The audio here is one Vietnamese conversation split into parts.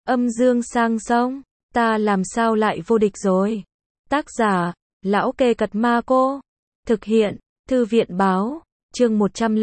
Âm dương sang sông, ta làm sao lại vô địch rồi. Tác giả, Lão Kê Cật Ma Cô. Thực hiện, Thư viện Báo. Chương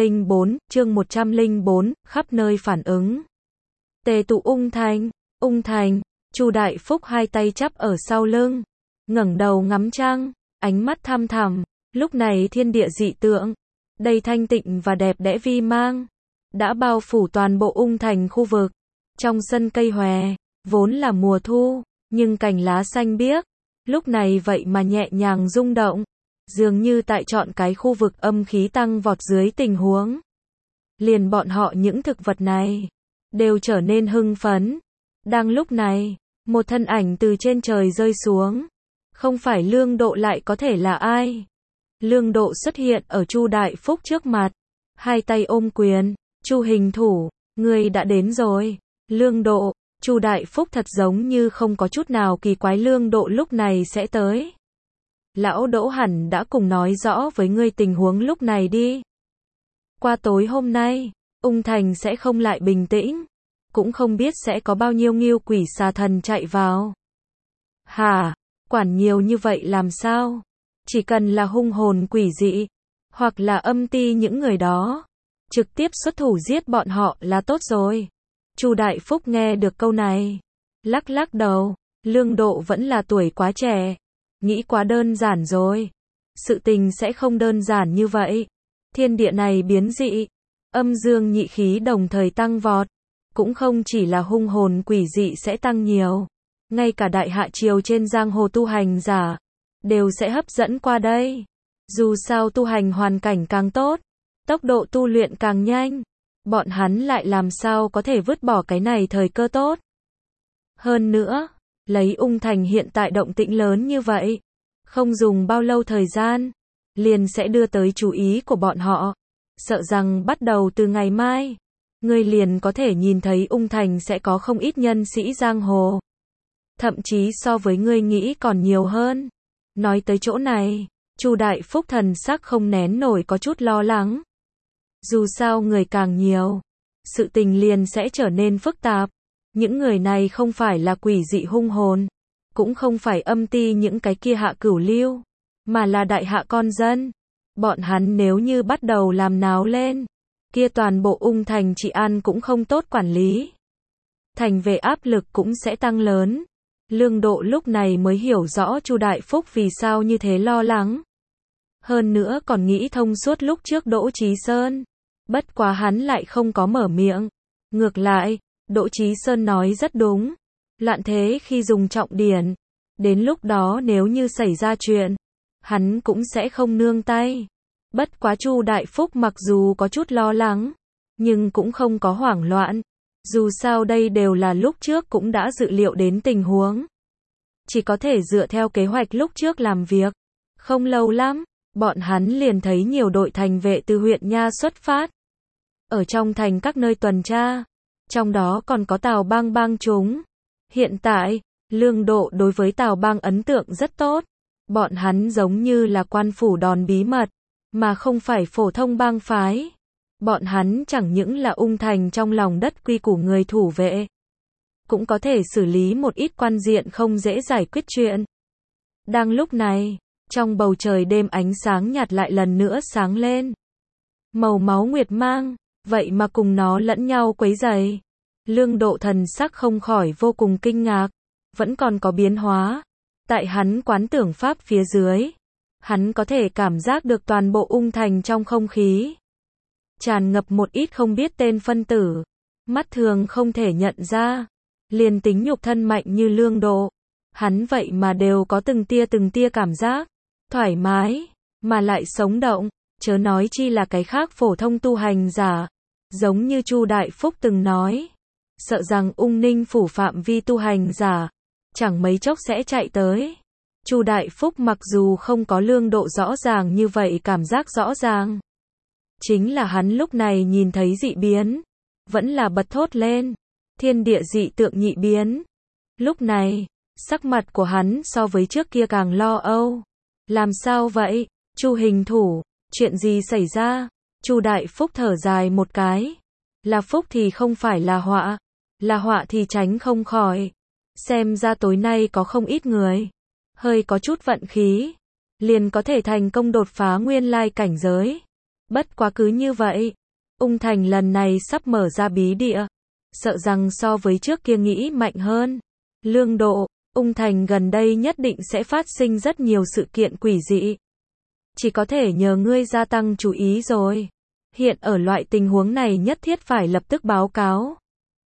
104, khắp nơi phản ứng. Tề tụ ung thành, Chu Đại Phúc hai tay chắp ở sau lưng, ngẩng đầu ngắm trăng, ánh mắt thăm thẳm. Lúc này thiên địa dị tượng, đầy thanh tịnh và đẹp đẽ vi mang, đã bao phủ toàn bộ ung thành khu vực. Trong sân cây hòe, vốn là mùa thu, nhưng cành lá xanh biếc, lúc này vậy mà nhẹ nhàng rung động, dường như tại chọn cái khu vực âm khí tăng vọt dưới tình huống. Liền bọn họ những thực vật này, đều trở nên hưng phấn. Đang lúc này, một thân ảnh từ trên trời rơi xuống. Không phải Lương Độ lại có thể là ai? Lương Độ xuất hiện ở Chu Đại Phúc trước mặt, hai tay ôm quyền, Chu hình thủ, ngươi đã đến rồi. Lương Độ, Chu Đại Phúc thật giống như không có chút nào kỳ quái Lương Độ lúc này sẽ tới. Lão Đỗ hẳn đã cùng nói rõ với ngươi tình huống lúc này đi. Qua tối hôm nay, ung thành sẽ không lại bình tĩnh, cũng không biết sẽ có bao nhiêu ngưu quỷ xà thần chạy vào. Hả, quản nhiều như vậy làm sao? Chỉ cần là hung hồn quỷ dị, hoặc là âm ti những người đó, trực tiếp xuất thủ giết bọn họ là tốt rồi. Chu Đại Phúc nghe được câu này, lắc lắc đầu, Lương Độ vẫn là tuổi quá trẻ, nghĩ quá đơn giản rồi. Sự tình sẽ không đơn giản như vậy. Thiên địa này biến dị, âm dương nhị khí đồng thời tăng vọt, cũng không chỉ là hung hồn quỷ dị sẽ tăng nhiều, ngay cả đại hạ triều trên giang hồ tu hành giả đều sẽ hấp dẫn qua đây. Dù sao tu hành hoàn cảnh càng tốt, tốc độ tu luyện càng nhanh, bọn hắn lại làm sao có thể vứt bỏ cái này thời cơ tốt. Hơn nữa, lấy ung thành hiện tại động tĩnh lớn như vậy, không dùng bao lâu thời gian, liền sẽ đưa tới chú ý của bọn họ. Sợ rằng bắt đầu từ ngày mai, ngươi liền có thể nhìn thấy ung thành sẽ có không ít nhân sĩ giang hồ. Thậm chí so với ngươi nghĩ còn nhiều hơn. Nói tới chỗ này, Chu Đại Phúc thần sắc không nén nổi có chút lo lắng. Dù sao người càng nhiều, sự tình liền sẽ trở nên phức tạp. Những người này không phải là quỷ dị hung hồn, cũng không phải âm ti những cái kia hạ cửu lưu, mà là đại hạ con dân. Bọn hắn nếu như bắt đầu làm náo lên, kia toàn bộ ung thành trị an cũng không tốt quản lý. Thành về áp lực cũng sẽ tăng lớn. Lương Độ lúc này mới hiểu rõ Chu Đại Phúc vì sao như thế lo lắng. Hơn nữa còn nghĩ thông suốt lúc trước Đỗ Chí Sơn. Bất quá hắn lại không có mở miệng. Ngược lại, Đỗ Chí Sơn nói rất đúng. Loạn thế khi dùng trọng điển. Đến lúc đó nếu như xảy ra chuyện, hắn cũng sẽ không nương tay. Bất quá Chu Đại Phúc mặc dù có chút lo lắng, nhưng cũng không có hoảng loạn. Dù sao đây đều là lúc trước cũng đã dự liệu đến tình huống. Chỉ có thể dựa theo kế hoạch lúc trước làm việc. Không lâu lắm, bọn hắn liền thấy nhiều đội thành vệ từ huyện Nha xuất phát. Ở trong thành các nơi tuần tra, trong đó còn có Tào Bang bang chúng. Hiện tại, Lương Độ đối với Tào Bang ấn tượng rất tốt. Bọn hắn giống như là quan phủ đòn bí mật, mà không phải phổ thông bang phái. Bọn hắn chẳng những là ung thành trong lòng đất quy củ người thủ vệ, cũng có thể xử lý một ít quan diện không dễ giải quyết chuyện. Đang lúc này, trong bầu trời đêm ánh sáng nhạt lại lần nữa sáng lên. Màu máu nguyệt mang, vậy mà cùng nó lẫn nhau quấy rầy. Lương Độ thần sắc không khỏi vô cùng kinh ngạc, vẫn còn có biến hóa. Tại hắn quán tưởng pháp phía dưới, hắn có thể cảm giác được toàn bộ ung thành trong không khí tràn ngập một ít không biết tên phân tử, mắt thường không thể nhận ra. Liền tính nhục thân mạnh như Lương Độ, hắn vậy mà đều có từng tia cảm giác thoải mái, mà lại sống động, chớ nói chi là cái khác phổ thông tu hành giả. Giống như Chu Đại Phúc từng nói, sợ rằng Ung Ninh phủ phạm vi tu hành giả chẳng mấy chốc sẽ chạy tới. Chu Đại Phúc mặc dù không có Lương Độ rõ ràng như vậy cảm giác rõ ràng, chính là hắn lúc này nhìn thấy dị biến, vẫn là bật thốt lên. Thiên địa dị tượng nhị biến. Lúc này, sắc mặt của hắn so với trước kia càng lo âu. Làm sao vậy? Chu hình thủ, chuyện gì xảy ra? Chu Đại Phúc thở dài một cái. Là phúc thì không phải là họa. là họa thì tránh không khỏi. Xem ra tối nay có không ít người, hơi có chút vận khí, liền có thể thành công đột phá nguyên lai cảnh giới. Bất quá cứ như vậy, Ung Thành lần này sắp mở ra bí địa, sợ rằng so với trước kia nghĩ mạnh hơn. Lương Độ, Ung Thành gần đây nhất định sẽ phát sinh rất nhiều sự kiện quỷ dị. Chỉ có thể nhờ ngươi gia tăng chú ý rồi. Hiện ở loại tình huống này nhất thiết phải lập tức báo cáo.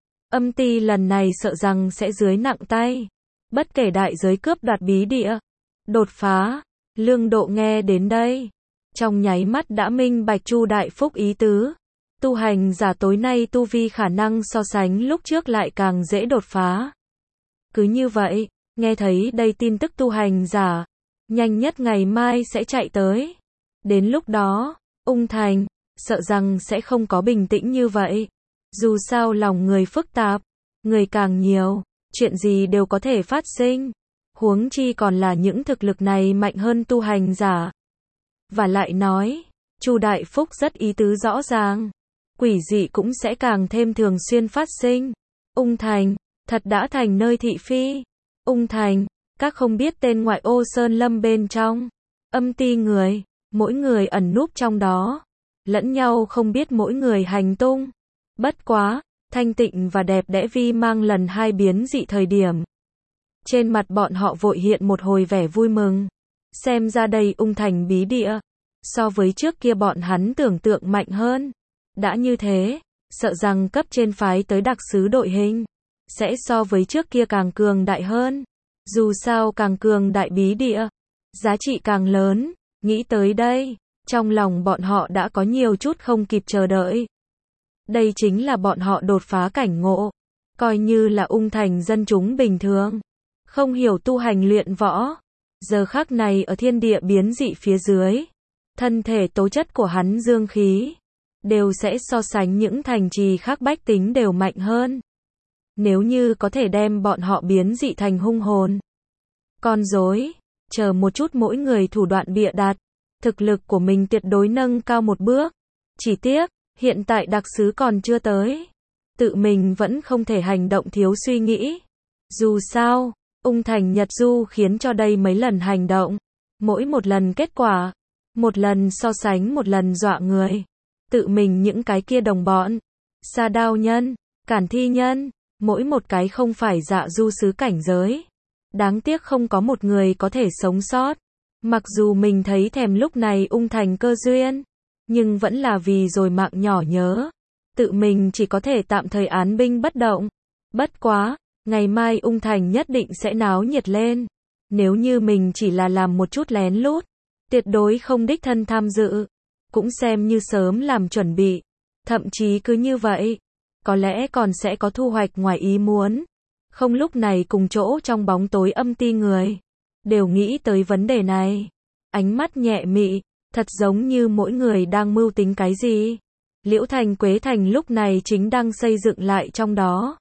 Âm ty lần này sợ rằng sẽ dưới nặng tay. Bất kể đại giới cướp đoạt bí địa, đột phá. Lương Độ nghe đến đây, trong nháy mắt đã minh bạch Chu Đại Phúc ý tứ. Tu hành giả tối nay tu vi khả năng so sánh lúc trước lại càng dễ đột phá. Cứ như vậy, nghe thấy đây tin tức tu hành giả, nhanh nhất ngày mai sẽ chạy tới. Đến lúc đó, Ung Thành, sợ rằng sẽ không có bình tĩnh như vậy. Dù sao lòng người phức tạp, người càng nhiều, chuyện gì đều có thể phát sinh. Huống chi còn là những thực lực này mạnh hơn tu hành giả. Và lại nói, Chu Đại Phúc rất ý tứ rõ ràng. Quỷ dị cũng sẽ càng thêm thường xuyên phát sinh. Ung Thành, thật đã thành nơi thị phi. Ung Thành, các không biết tên ngoại ô sơn lâm bên trong. Âm ty người, mỗi người ẩn núp trong đó. Lẫn nhau không biết mỗi người hành tung. Bất quá, thanh tịnh và đẹp đẽ vi mang lần hai biến dị thời điểm. Trên mặt bọn họ vội hiện một hồi vẻ vui mừng. Xem ra đây Ung Thành bí địa, so với trước kia bọn hắn tưởng tượng mạnh hơn. Đã như thế, sợ rằng cấp trên phái tới đặc sứ đội hình, sẽ so với trước kia càng cường đại hơn. Dù sao càng cường đại bí địa, giá trị càng lớn. Nghĩ tới đây, trong lòng bọn họ đã có nhiều chút không kịp chờ đợi. Đây chính là bọn họ đột phá cảnh ngộ. Coi như là Ung Thành dân chúng bình thường, không hiểu tu hành luyện võ. Giờ khắc này ở thiên địa biến dị phía dưới, thân thể tố chất của hắn dương khí, đều sẽ so sánh những thành trì khác bách tính đều mạnh hơn. Nếu như có thể đem bọn họ biến dị thành hung hồn, con rối, chờ một chút mỗi người thủ đoạn bịa đặt, thực lực của mình tuyệt đối nâng cao một bước. Chỉ tiếc, hiện tại đặc sứ còn chưa tới. Tự mình vẫn không thể hành động thiếu suy nghĩ. Dù sao, Ung Thành Nhật Du khiến cho đây mấy lần hành động, mỗi một lần kết quả, một lần so sánh một lần dọa người. Tự mình những cái kia đồng bọn, Sa Đao Nhân, Cản Thi Nhân, mỗi một cái không phải dạ du sứ cảnh giới. Đáng tiếc không có một người có thể sống sót. Mặc dù mình thấy thèm lúc này Ung Thành cơ duyên, nhưng vẫn là vì rồi mạng nhỏ nhớ. Tự mình chỉ có thể tạm thời án binh bất động. Bất quá, ngày mai Ung Thành nhất định sẽ náo nhiệt lên. Nếu như mình chỉ là làm một chút lén lút, tuyệt đối không đích thân tham dự, cũng xem như sớm làm chuẩn bị. Thậm chí cứ như vậy, có lẽ còn sẽ có thu hoạch ngoài ý muốn. Không lúc này cùng chỗ trong bóng tối âm ty người, đều nghĩ tới vấn đề này. Ánh mắt nhẹ mị, thật giống như mỗi người đang mưu tính cái gì. Liễu Thành Quế Thành lúc này chính đang xây dựng lại trong đó.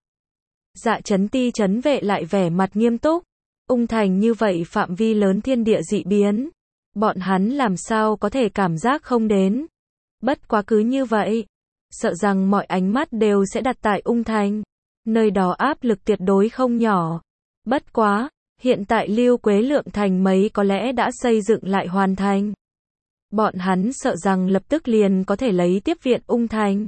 Dạ Chấn Ti Chấn Vệ lại vẻ mặt nghiêm túc. Ung Thành như vậy phạm vi lớn thiên địa dị biến, bọn hắn làm sao có thể cảm giác không đến. Bất quá cứ như vậy, sợ rằng mọi ánh mắt đều sẽ đặt tại Ung Thành. Nơi đó áp lực tuyệt đối không nhỏ. Bất quá, hiện tại Lưu Quế Lượng thành mấy có lẽ đã xây dựng lại hoàn thành. Bọn hắn sợ rằng lập tức liền có thể lấy tiếp viện Ung Thành.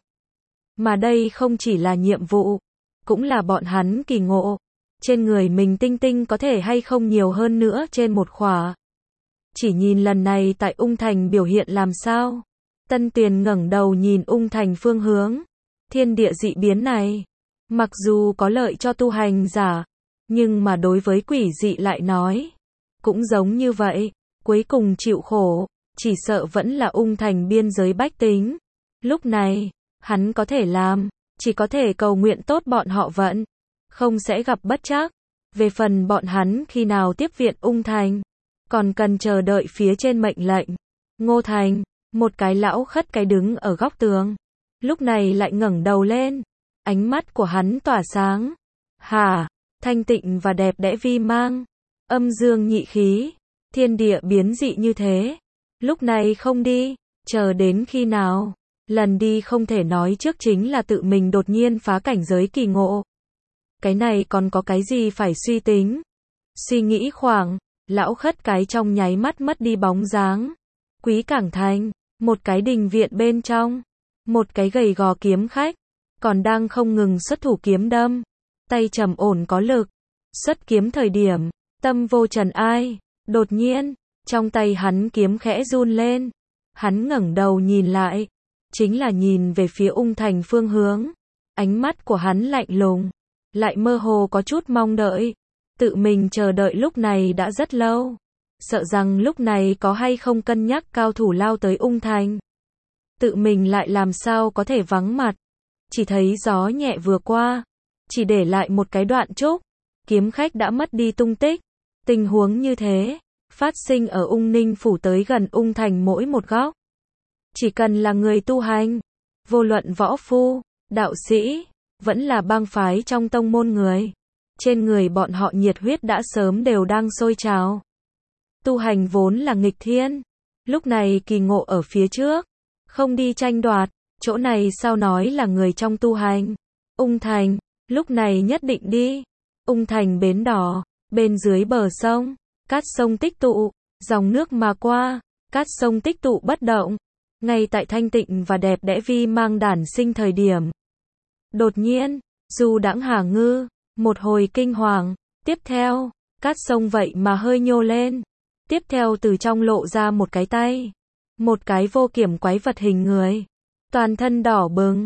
Mà đây không chỉ là nhiệm vụ, cũng là bọn hắn kỳ ngộ. Trên người mình tinh tinh có thể hay không nhiều hơn nữa trên một khỏa. Chỉ nhìn lần này tại Ung Thành biểu hiện làm sao. Tân Tuyền ngẩng đầu nhìn Ung Thành phương hướng. Thiên địa dị biến này, mặc dù có lợi cho tu hành giả, nhưng mà đối với quỷ dị lại nói, cũng giống như vậy, cuối cùng chịu khổ, chỉ sợ vẫn là Ung Thành biên giới bách tính. Lúc này, hắn có thể làm, chỉ có thể cầu nguyện tốt bọn họ vận, không sẽ gặp bất trắc. Về phần bọn hắn khi nào tiếp viện Ung Thành, còn cần chờ đợi phía trên mệnh lệnh. Ngô Thành, một cái lão khất cái đứng ở góc tường, lúc này lại ngẩng đầu lên, ánh mắt của hắn tỏa sáng. Hả, thanh tịnh và đẹp đẽ vi mang, âm dương nhị khí, thiên địa biến dị như thế. Lúc này không đi, chờ đến khi nào? Lần đi không thể nói trước chính là tự mình đột nhiên phá cảnh giới kỳ ngộ. Cái này còn có cái gì phải suy tính? Suy nghĩ khoảng, lão khất cái trong nháy mắt mất đi bóng dáng. Quý Cảng Thành, một cái đình viện bên trong, một cái gầy gò kiếm khách, còn đang không ngừng xuất thủ kiếm đâm, tay trầm ổn có lực, xuất kiếm thời điểm, tâm vô trần ai, đột nhiên, trong tay hắn kiếm khẽ run lên, hắn ngẩng đầu nhìn lại, chính là nhìn về phía Ung Thành phương hướng, ánh mắt của hắn lạnh lùng, lại mơ hồ có chút mong đợi, tự mình chờ đợi lúc này đã rất lâu, sợ rằng lúc này có hay không cân nhắc cao thủ lao tới Ung Thành. Tự mình lại làm sao có thể vắng mặt, chỉ thấy gió nhẹ vừa qua, chỉ để lại một cái đoạn trúc, kiếm khách đã mất đi tung tích. Tình huống như thế, phát sinh ở Ung Ninh phủ tới gần Ung Thành mỗi một góc. Chỉ cần là người tu hành, vô luận võ phu, đạo sĩ, vẫn là bang phái trong tông môn người, trên người bọn họ nhiệt huyết đã sớm đều đang sôi trào. Tu hành vốn là nghịch thiên, lúc này kỳ ngộ ở phía trước, không đi tranh đoạt, chỗ này sao nói là người trong tu hành. Ung Thành, lúc này nhất định đi. Ung Thành bến đỏ, bên dưới bờ sông, cát sông tích tụ, dòng nước mà qua, cát sông tích tụ bất động, ngay tại thanh tịnh và đẹp đẽ vi mang đản sinh thời điểm. Đột nhiên, du đãng Hà Ngư, một hồi kinh hoàng, tiếp theo, cát sông vậy mà hơi nhô lên, tiếp theo từ trong lộ ra một cái tay, một cái vô kiểm quái vật hình người, toàn thân đỏ bừng,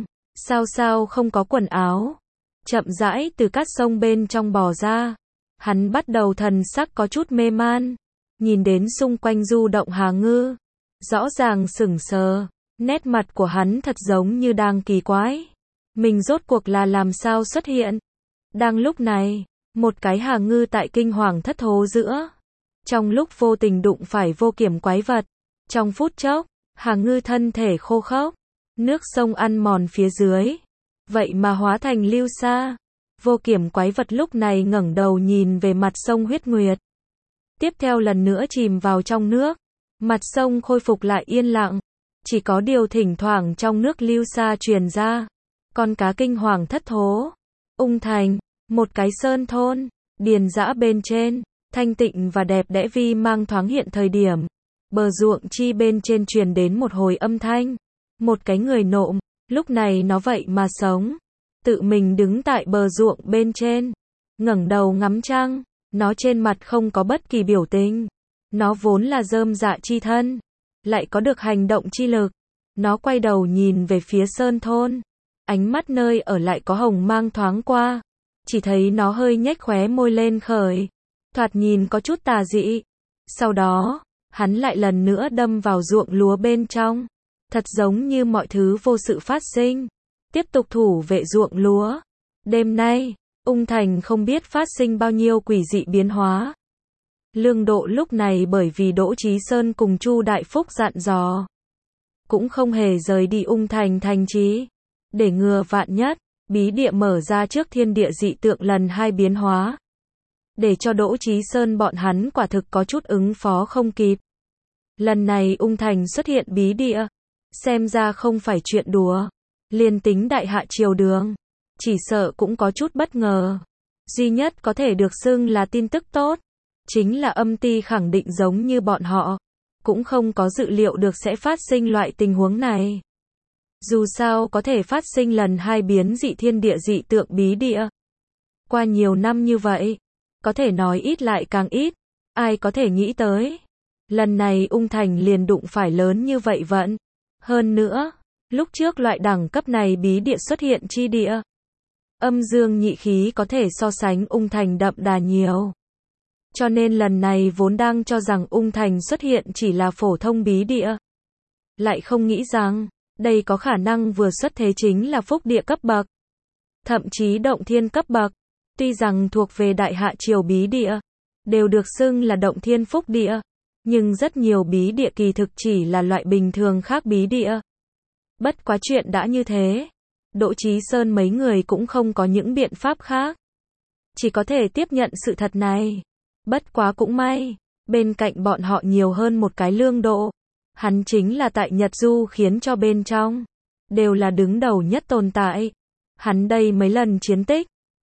sao không có quần áo, chậm rãi từ cát sông bên trong bò ra. Hắn bắt đầu thần sắc có chút mê man, nhìn đến xung quanh du động Hà Ngư, rõ ràng sững sờ, nét mặt của hắn thật giống như đang kỳ quái. Mình rốt cuộc là làm sao xuất hiện? Đang lúc này, một cái Hà Ngư tại kinh hoàng thất thố giữa, trong lúc vô tình đụng phải vô kiểm quái vật, trong phút chốc, Hà Ngư thân thể khô khốc, nước sông ăn mòn phía dưới, vậy mà hóa thành lưu sa. Vô kiểm quái vật lúc này ngẩng đầu nhìn về mặt sông huyết nguyệt. Tiếp theo lần nữa chìm vào trong nước. Mặt sông khôi phục lại yên lặng. Chỉ có điều thỉnh thoảng trong nước lưu sa truyền ra. Con cá kinh hoàng thất thố. Ung Thành, một cái sơn thôn, điền dã bên trên, thanh tịnh và đẹp đẽ vi mang thoáng hiện thời điểm. Bờ ruộng chi bên trên truyền đến một hồi âm thanh. Một cái người nộm, lúc này nó vậy mà sống. Tự mình đứng tại bờ ruộng bên trên, ngẩng đầu ngắm trăng, nó trên mặt không có bất kỳ biểu tình. Nó vốn là rơm dạ chi thân, lại có được hành động chi lực. Nó quay đầu nhìn về phía sơn thôn, ánh mắt nơi ở lại có hồng mang thoáng qua, chỉ thấy nó hơi nhếch khóe môi lên khởi, thoạt nhìn có chút tà dị. Sau đó, hắn lại lần nữa đâm vào ruộng lúa bên trong, thật giống như mọi thứ vô sự phát sinh. Tiếp tục thủ vệ ruộng lúa. Đêm nay, Ung Thành không biết phát sinh bao nhiêu quỷ dị biến hóa. Lương Độ lúc này bởi vì Đỗ Chí Sơn cùng Chu Đại Phúc dặn dò, cũng không hề rời đi Ung Thành thành trí. Để ngừa vạn nhất, bí địa mở ra trước thiên địa dị tượng lần 2 biến hóa. Để cho Đỗ Chí Sơn bọn hắn quả thực có chút ứng phó không kịp. Lần này Ung Thành xuất hiện bí địa, xem ra không phải chuyện đùa. Liên tính đại hạ triều đường, chỉ sợ cũng có chút bất ngờ. Duy nhất có thể được xưng là tin tức tốt, chính là âm ty khẳng định giống như bọn họ, cũng không có dự liệu được sẽ phát sinh loại tình huống này. Dù sao có thể phát sinh lần 2 biến dị thiên địa dị tượng bí địa. Qua nhiều năm như vậy, có thể nói ít lại càng ít, ai có thể nghĩ tới. Lần này Ung Thành liền đụng phải lớn như vậy vẫn. Hơn nữa, lúc trước loại đẳng cấp này bí địa xuất hiện chi địa, âm dương nhị khí có thể so sánh Ung Thành đậm đà nhiều. Cho nên lần này vốn đang cho rằng Ung Thành xuất hiện chỉ là phổ thông bí địa. Lại không nghĩ rằng, đây có khả năng vừa xuất thế chính là phúc địa cấp bậc. Thậm chí động thiên cấp bậc. Tuy rằng thuộc về đại hạ triều bí địa, đều được xưng là động thiên phúc địa. Nhưng rất nhiều bí địa kỳ thực chỉ là loại bình thường khác bí địa. Bất quá chuyện đã như thế, Đỗ Chí Sơn mấy người cũng không có những biện pháp khác. Chỉ có thể tiếp nhận sự thật này. Bất quá cũng may, bên cạnh bọn họ nhiều hơn một cái Lương Độ. Hắn chính là tại Nhật Du khiến cho bên trong, đều là đứng đầu nhất tồn tại. Hắn đây mấy lần chiến tích,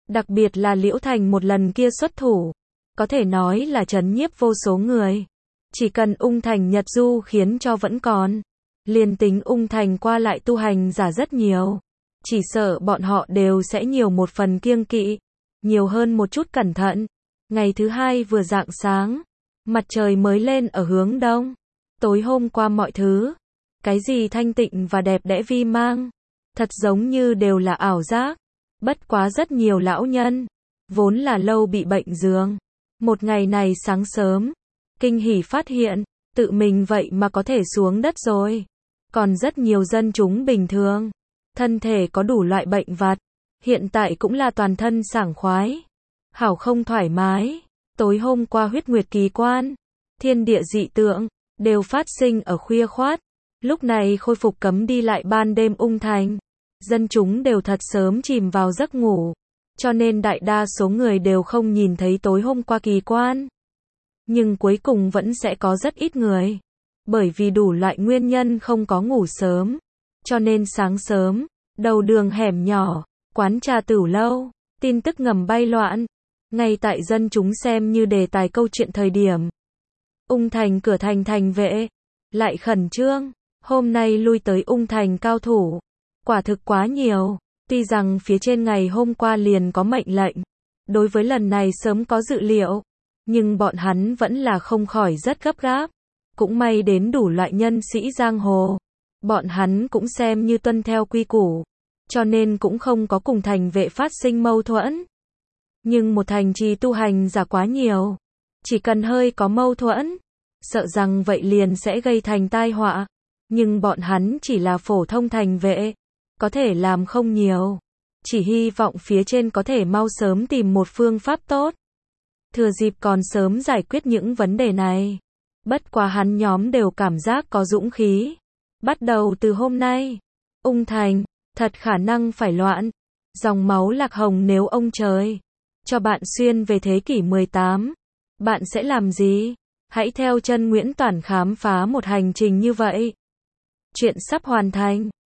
Đặc biệt là Liễu Thành một lần kia xuất thủ, có thể nói là trấn nhiếp vô số người. Chỉ cần Ung Thành Nhật Du khiến cho vẫn còn. Liền tính Ung Thành qua lại tu hành giả rất nhiều. Chỉ sợ bọn họ đều sẽ nhiều một phần kiêng kỵ, nhiều hơn một chút cẩn thận. Ngày thứ hai vừa rạng sáng, mặt trời mới lên ở hướng đông. Tối hôm qua mọi thứ, cái gì thanh tịnh và đẹp đẽ vi mang, thật giống như đều là ảo giác. Bất quá rất nhiều lão nhân, vốn là lâu bị bệnh giường. Một ngày này sáng sớm, kinh hỉ phát hiện, tự mình vậy mà có thể xuống đất rồi. Còn rất nhiều dân chúng bình thường, thân thể có đủ loại bệnh vặt, hiện tại cũng là toàn thân sảng khoái. Hảo không thoải mái, tối hôm qua huyết nguyệt kỳ quan, thiên địa dị tượng, đều phát sinh ở khuya khoát. Lúc này khôi phục cấm đi lại ban đêm Ung Thành. Dân chúng đều thật sớm chìm vào giấc ngủ, cho nên đại đa số người đều không nhìn thấy tối hôm qua kỳ quan. Nhưng cuối cùng vẫn sẽ có rất ít người, bởi vì đủ loại nguyên nhân không có ngủ sớm, cho nên sáng sớm, đầu đường hẻm nhỏ, quán trà tửu lâu, tin tức ngầm bay loạn. Ngay tại dân chúng xem như đề tài câu chuyện thời điểm, Ung Thành cửa thành thành vệ lại khẩn trương, hôm nay lui tới Ung Thành cao thủ quả thực quá nhiều. Tuy rằng phía trên ngày hôm qua liền có mệnh lệnh, đối với lần này sớm có dự liệu, nhưng bọn hắn vẫn là không khỏi rất gấp gáp. Cũng may đến đủ loại nhân sĩ giang hồ, bọn hắn cũng xem như tuân theo quy củ, cho nên cũng không có cùng thành vệ phát sinh mâu thuẫn. Nhưng một thành trì tu hành giả quá nhiều, chỉ cần hơi có mâu thuẫn, sợ rằng vậy liền sẽ gây thành tai họa. Nhưng bọn hắn chỉ là phổ thông thành vệ, có thể làm không nhiều, chỉ hy vọng phía trên có thể mau sớm tìm một phương pháp tốt, thừa dịp còn sớm giải quyết những vấn đề này. Bất quá hắn nhóm đều cảm giác có dũng khí. Bắt đầu từ hôm nay, Ung Thành thật khả năng phải loạn. Dòng máu lạc hồng, nếu ông trời cho bạn xuyên về thế kỷ 18, bạn sẽ làm gì? Hãy theo chân Nguyễn Toản khám phá một hành trình như vậy. Chuyện sắp hoàn thành.